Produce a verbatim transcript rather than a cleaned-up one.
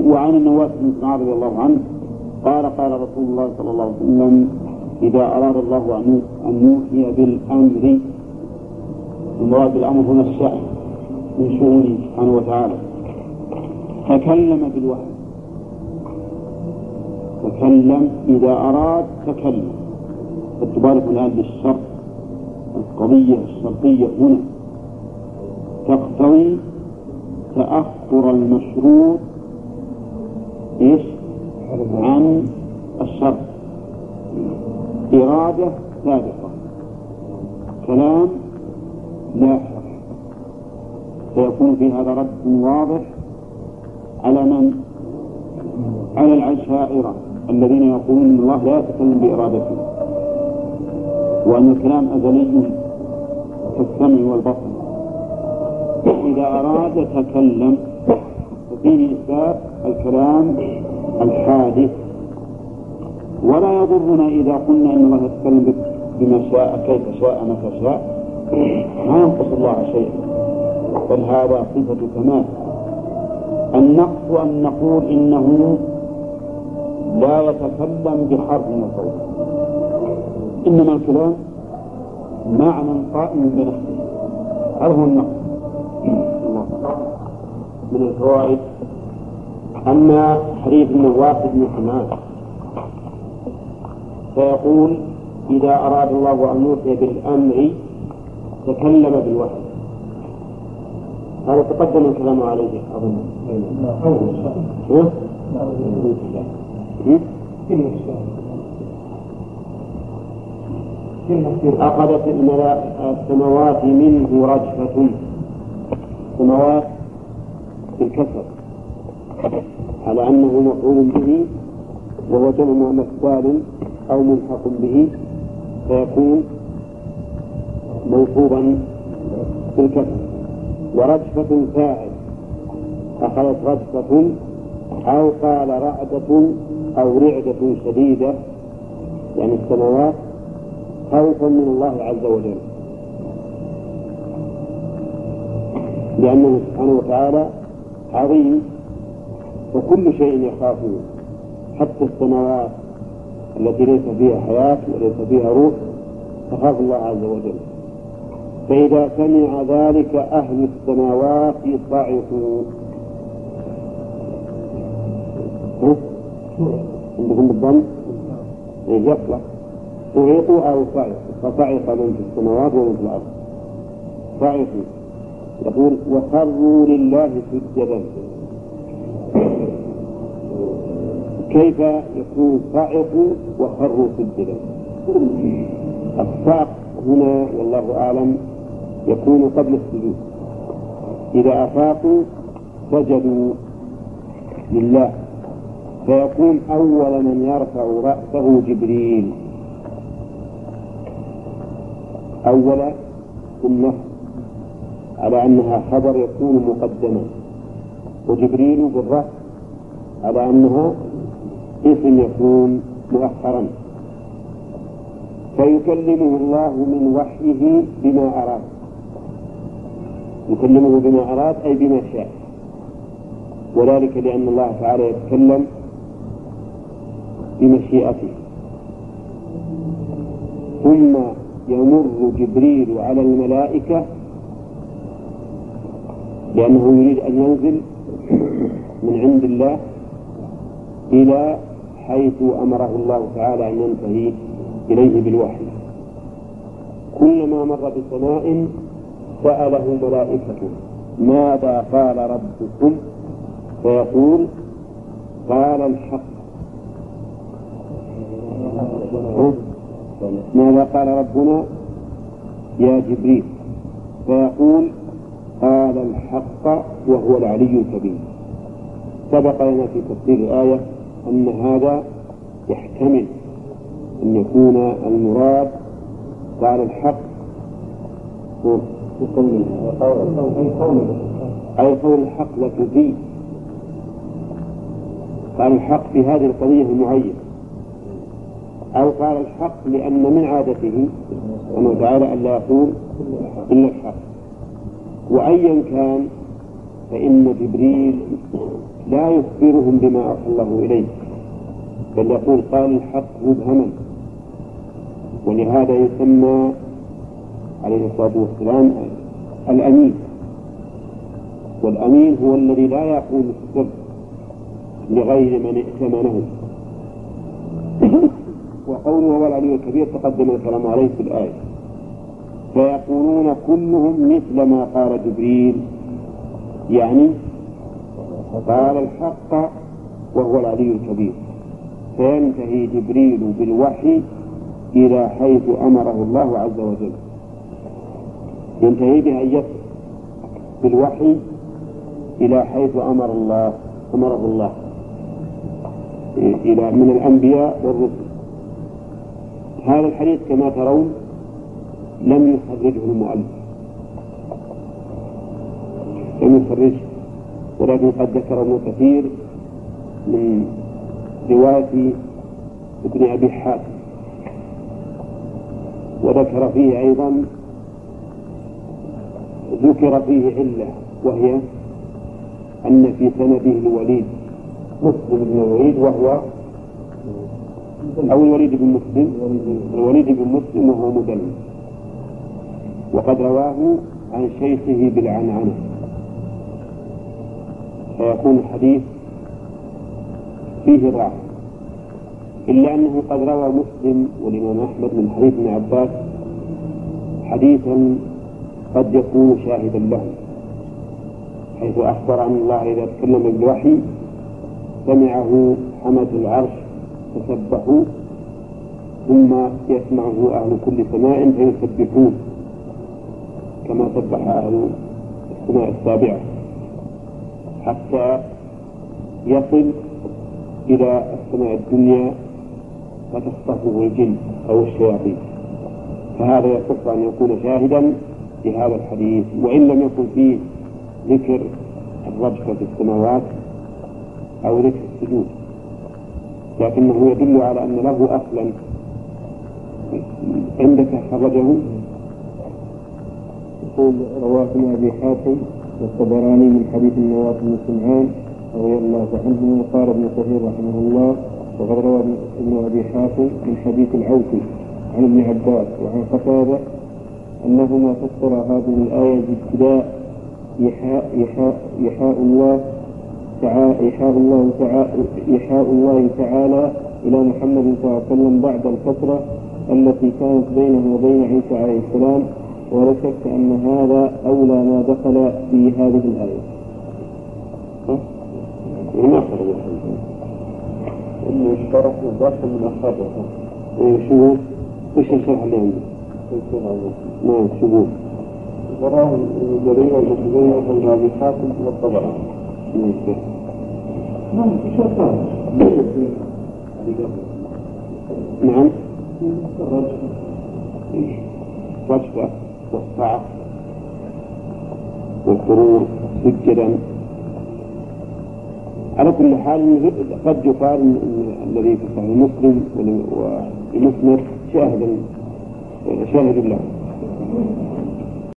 وعن النواس بن سمعان رضي الله عنه قال قال رسول الله صلى الله عليه وسلم إذا أراد الله أن يوحي بالأمر، المراد بالأمر هنا الشأن من شؤونه سبحانه وتعالى، تكلم بالوحي. تكلم إذا أراد تكلم، فتبارك الآن بالشرط. القضية الشرطية هنا تقتضي تأخر المشروط إيش عن الشرط. إرادة سابقة، كلام لاحق، فيكون في هذا رد واضح على من؟ على العشائرة الذين يقولون إن الله لا يتكلم بإرادته، وأن الكلام أزلي كالسمع والبصر. إذا أراد تكلم، ففيه إثبات الكلام الحادث. ولا يضرنا إذا قلنا إن الله يتكلم بما شاء كيف شاء متى شاء، ما ينقص الله شيئا، بل هذا صفة كمال. النقص أن نقول إنه لا يتكلم بحرف وصوت، إنما الكلام معنى قائم بنفسه. هذا هو النقص. من الفوائد أما حديث النواس بن سمعان فيقول إذا أراد الله أن يوحي بالأمر تكلم بالوحي. هذا تقدم الكلام عليه أظن. أخذت السماوات منه رجفة، السماوات بالكسر على أنه مفعول به وهو جمع مثال أو ملحق به، فيكون منصوبا بالكسر. ورجفة فاعل، أخذت رجفة أو قال رعدة أو رعدة شديدة، يعني السماوات خوفا من الله عز وجل، لأنه سبحانه وتعالى عظيم وكل شيء يخافه، حتى السماوات التي ليس فيها حياة وليس فيها روح تخاف الله عز وجل. فإذا سمع ذلك أهل السماوات صعقوا. عندكم بالضم يطلق صعقوا أو صعقوا، فصعق من في السماوات ومن في الأرض. صعقوا يقول وخروا لله سجدا. كيف يكون صعقوا وخروا سجدا؟ الصعق هنا والله أعلم يكون قبل السجود، إذا أفاقوا سجدوا لله، فيكون أول من يرفع رأسه جبريل أول ثم على أنها خبر يكون مقدما، وجبريل بالرأس على أنها اسم يكون مؤخرا. فيكلمه الله من وحيه بما أراد، يكلمه بما أراد أي بما شاء، وذلك لأن الله تعالى يتكلم بمشيئته. ثم يمر جبريل على الملائكة لأنه يريد أن ينزل من عند الله إلى حيث أمره الله تعالى أن ينتهي إليه بالوحي. كلما مر بسماء سأله ملائكته ماذا قال ربكم؟ فيقول قال الحق. ماذا قال ربنا يا جبريل؟ فيقول قال الحق وهو العلي الكبير. سبق لنا في تفسير الآية أن هذا يحتمل أن يكون المراد قال الحق أي قول الحق لكن فيه قال الحق في هذه القضية المعينة، أو قال الحق لأن من عادته سبحانه وتعالى أن لا يقول إلا الحق. وأيا كان فإن جبريل لا يخبرهم بما أوحى الله إليه، بل يقول قال الحق مبهما. ولهذا يسمى عليه الصلاة والسلام الأمين. والأمين هو الذي لا يقول السر لغير من ائتمنه. وقوله هو العلي الكبير تقدم الكلام عليه في الآية. فيقولون كلهم مثل ما قال جبريل، يعني قال الحق وهو العلي الكبير. فينتهي جبريل بالوحي إلى حيث أمره الله عز وجل، ينتهي بها يصل بالوحي إلى حيث أمر الله أمره الله إلى من الأنبياء والرسل. هذا الحديث كما ترون لم يخرجه المؤلف، لم يخرجه، ولكن قد ذكر ابن كثير من رواية ابن أبي حاتم، وذكر فيه أيضا ذكر فيه علة، وهي أن في سنده الوليد مسلم بن الوليد وهو أو الوليد بن مسلم الوليد بن مسلم وهو مدلس، وقد رواه عن شيخه بالعنعنة، فيكون الحديث فيه ضعف. إلا أنه قد روى مسلم والإمام أحمد من حديث ابن عباس حديثا قد يكون شاهدا له، حيث أخبر عن الله إذا تكلم بالوحي سمعه حمد العرش فسبحوا، ثم يسمعه أهل كل سماء فيسبحون كما سبح أهل السماء السابعة، حتى يصل إلى السماء الدنيا فتخطفه الجن أو الشياطين. فهذا يصح أن يكون شاهدا لهذا الحديث، وإن لم يكن فيه ذكر الرجفة في السماوات أو ذكر السجود، لكنه يدل على أن له أصلا. عندك خرجه يقول رواه ابن أبي حاتم والطبراني من حديث النواس بن سمعان رضي الله عنه. وقال ابن كثير رحمه الله وقد روى ابن أبي حاتم من حديث العوفي عن ابن عباس وعن قتادة أنهما فسر هذه الآية بابتداء يحاء يحاء يحاء الله تعالى يحاء الله تعالى يحاء الله تعالى إلى محمد صلى الله عليه وسلم بعد الفترة التي كانت بينه وبين عيسى عليه السلام، ولا شك أن هذا أولى ما دخل في هذه الآية. ما خرج إنه اشترك ضعف من أخرجه. شو وش الشرح اللي عنده؟ نعم شو وراه الجرير والمسلمين وابن أبي حاتم والطبراني. نعم في شرطان. نعم رجفة والصعق والخروج سجدا. على كل حال قد يقال ان الذي في صحيح مسلم ومسند شاهد شاهد له.